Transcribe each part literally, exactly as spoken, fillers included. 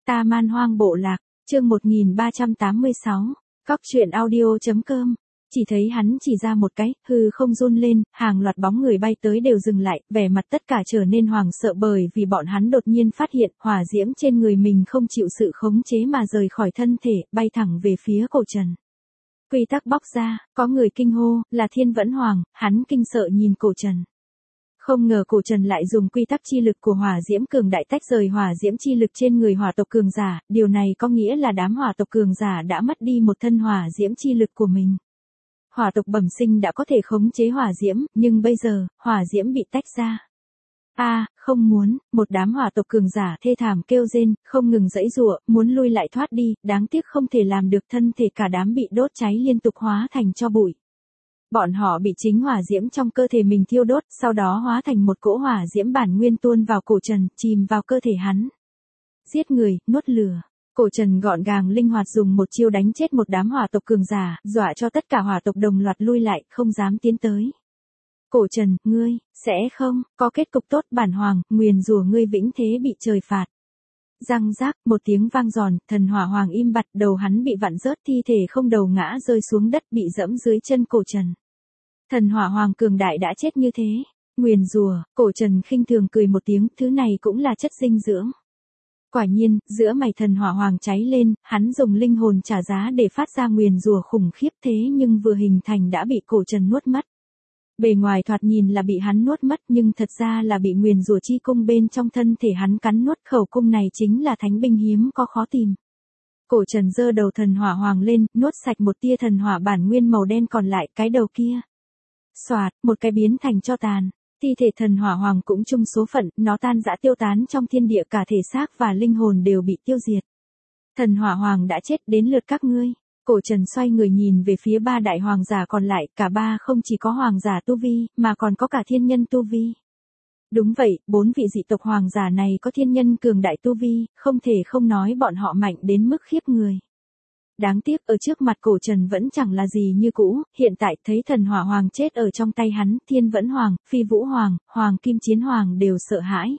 Ta Man Hoang Bộ Lạc, chương một nghìn ba trăm tám mươi sáu, Cóc truyện audio.com. Chỉ thấy hắn chỉ ra một cái, hư không run lên, hàng loạt bóng người bay tới đều dừng lại, vẻ mặt tất cả trở nên hoảng sợ bởi vì bọn hắn đột nhiên phát hiện hỏa diễm trên người mình không chịu sự khống chế mà rời khỏi thân thể, bay thẳng về phía cổ Trần. Quy tắc bóc ra, có người kinh hô, là Thiên Vẫn Hoàng, hắn kinh sợ nhìn cổ Trần. Không ngờ cổ Trần lại dùng quy tắc chi lực của hỏa diễm cường đại tách rời hỏa diễm chi lực trên người hỏa tộc cường giả, điều này có nghĩa là đám hỏa tộc cường giả đã mất đi một thân hỏa diễm chi lực của mình. Hỏa tộc bẩm sinh đã có thể khống chế hỏa diễm, nhưng bây giờ, hỏa diễm bị tách ra. A, à, không muốn, một đám hỏa tộc cường giả thê thảm kêu rên, không ngừng giãy giụa, muốn lui lại thoát đi, đáng tiếc không thể làm được, thân thể cả đám bị đốt cháy liên tục hóa thành tro bụi. Bọn họ bị chính hỏa diễm trong cơ thể mình thiêu đốt, sau đó hóa thành một cỗ hỏa diễm bản nguyên tuôn vào cổ Trần, chìm vào cơ thể hắn. Giết người, nuốt lửa. Cổ Trần gọn gàng linh hoạt dùng một chiêu đánh chết một đám hỏa tộc cường giả, dọa cho tất cả hỏa tộc đồng loạt lui lại, không dám tiến tới. Cổ Trần, ngươi, sẽ không, có kết cục tốt, bản hoàng, nguyền rủa ngươi vĩnh thế bị trời phạt. Răng rác, một tiếng vang giòn, thần hỏa hoàng im bặt, đầu hắn bị vặn rớt, thi thể không đầu ngã rơi xuống đất, bị dẫm dưới chân cổ Trần. Thần hỏa hoàng cường đại đã chết như thế. Nguyền rủa, cổ Trần khinh thường cười một tiếng, thứ này cũng là chất dinh dưỡng. Quả nhiên, giữa mày thần hỏa hoàng cháy lên, hắn dùng linh hồn trả giá để phát ra nguyền rủa khủng khiếp, thế nhưng vừa hình thành đã bị cổ Trần nuốt mất. Bề ngoài thoạt nhìn là bị hắn nuốt mất, nhưng thật ra là bị nguyền rủa chi cung bên trong thân thể hắn cắn nuốt. Khẩu cung này chính là thánh binh hiếm có khó tìm. Cổ Trần giơ đầu thần hỏa hoàng lên, nuốt sạch một tia thần hỏa bản nguyên màu đen còn lại, cái đầu kia. Xoạt, một cái biến thành tro tàn. Thi thể thần hỏa hoàng cũng chung số phận, nó tan rã tiêu tán trong thiên địa, cả thể xác và linh hồn đều bị tiêu diệt. Thần hỏa hoàng đã chết, đến lượt các ngươi. Cổ Trần xoay người nhìn về phía ba đại hoàng giả còn lại, cả ba không chỉ có hoàng giả tu vi, mà còn có cả thiên nhân tu vi. Đúng vậy, bốn vị dị tộc hoàng giả này có thiên nhân cường đại tu vi, không thể không nói bọn họ mạnh đến mức khiếp người. Đáng tiếc ở trước mặt cổ Trần vẫn chẳng là gì như cũ, hiện tại thấy thần hỏa hoàng chết ở trong tay hắn, Thiên Vẫn Hoàng, Phi Vũ Hoàng, Hoàng Kim Chiến Hoàng đều sợ hãi.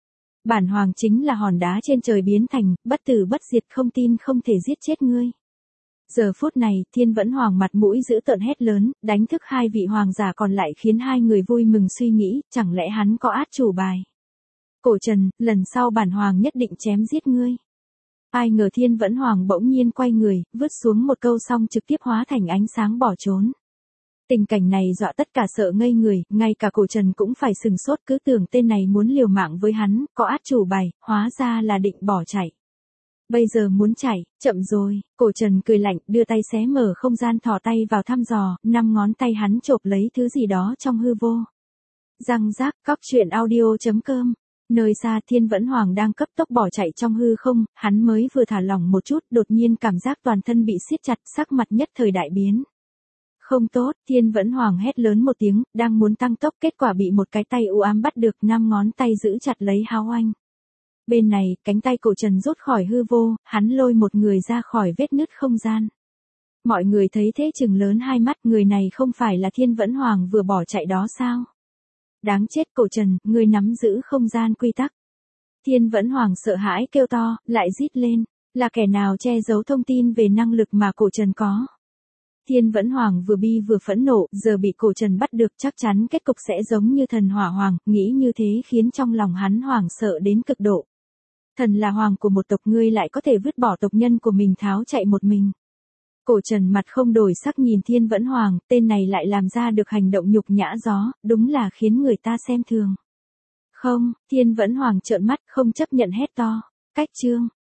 Bản hoàng chính là hòn đá trên trời biến thành, bất tử bất diệt, không tin không thể giết chết ngươi. Giờ phút này, Thiên Vẫn Hoàng mặt mũi dữ tợn hét lớn, đánh thức hai vị hoàng giả còn lại, khiến hai người vui mừng suy nghĩ, chẳng lẽ hắn có át chủ bài. Cổ Trần, lần sau bản hoàng nhất định chém giết ngươi. Ai ngờ Thiên Vẫn Hoàng bỗng nhiên quay người, vứt xuống một câu xong trực tiếp hóa thành ánh sáng bỏ trốn. Tình cảnh này dọa tất cả sợ ngây người, ngay cả cổ Trần cũng phải sừng sốt, cứ tưởng tên này muốn liều mạng với hắn, có át chủ bài, hóa ra là định bỏ chạy. Bây giờ muốn chạy, chậm rồi, cổ Trần cười lạnh, đưa tay xé mở không gian, thò tay vào thăm dò, năm ngón tay hắn chộp lấy thứ gì đó trong hư vô. Răng rác, Cóc truyện audio.com. Nơi xa Thiên Vẫn Hoàng đang cấp tốc bỏ chạy trong hư không, hắn mới vừa thả lỏng một chút, đột nhiên cảm giác toàn thân bị siết chặt, sắc mặt nhất thời đại biến. Không tốt, Thiên Vẫn Hoàng hét lớn một tiếng, đang muốn tăng tốc, kết quả bị một cái tay u ám bắt được, năm ngón tay giữ chặt lấy Háo Anh. Bên này, cánh tay cổ Trần rút khỏi hư vô, hắn lôi một người ra khỏi vết nứt không gian. Mọi người thấy thế chừng lớn hai mắt, người này không phải là Thiên Vẫn Hoàng vừa bỏ chạy đó sao? Đáng chết, cổ Trần, ngươi nắm giữ không gian quy tắc. Thiên Vẫn Hoàng sợ hãi kêu to, lại rít lên, là kẻ nào che giấu thông tin về năng lực mà cổ Trần có. Thiên Vẫn Hoàng vừa bi vừa phẫn nộ, giờ bị cổ Trần bắt được, chắc chắn kết cục sẽ giống như thần hỏa hoàng, nghĩ như thế khiến trong lòng hắn hoảng sợ đến cực độ. Thần là hoàng của một tộc, ngươi lại có thể vứt bỏ tộc nhân của mình tháo chạy một mình. Cổ Trần mặt không đổi sắc nhìn Thiên Vẫn Hoàng, tên này lại làm ra được hành động nhục nhã gió, đúng là khiến người ta xem thường. Không, Thiên Vẫn Hoàng trợn mắt, không chấp nhận, hét to. Cách chương,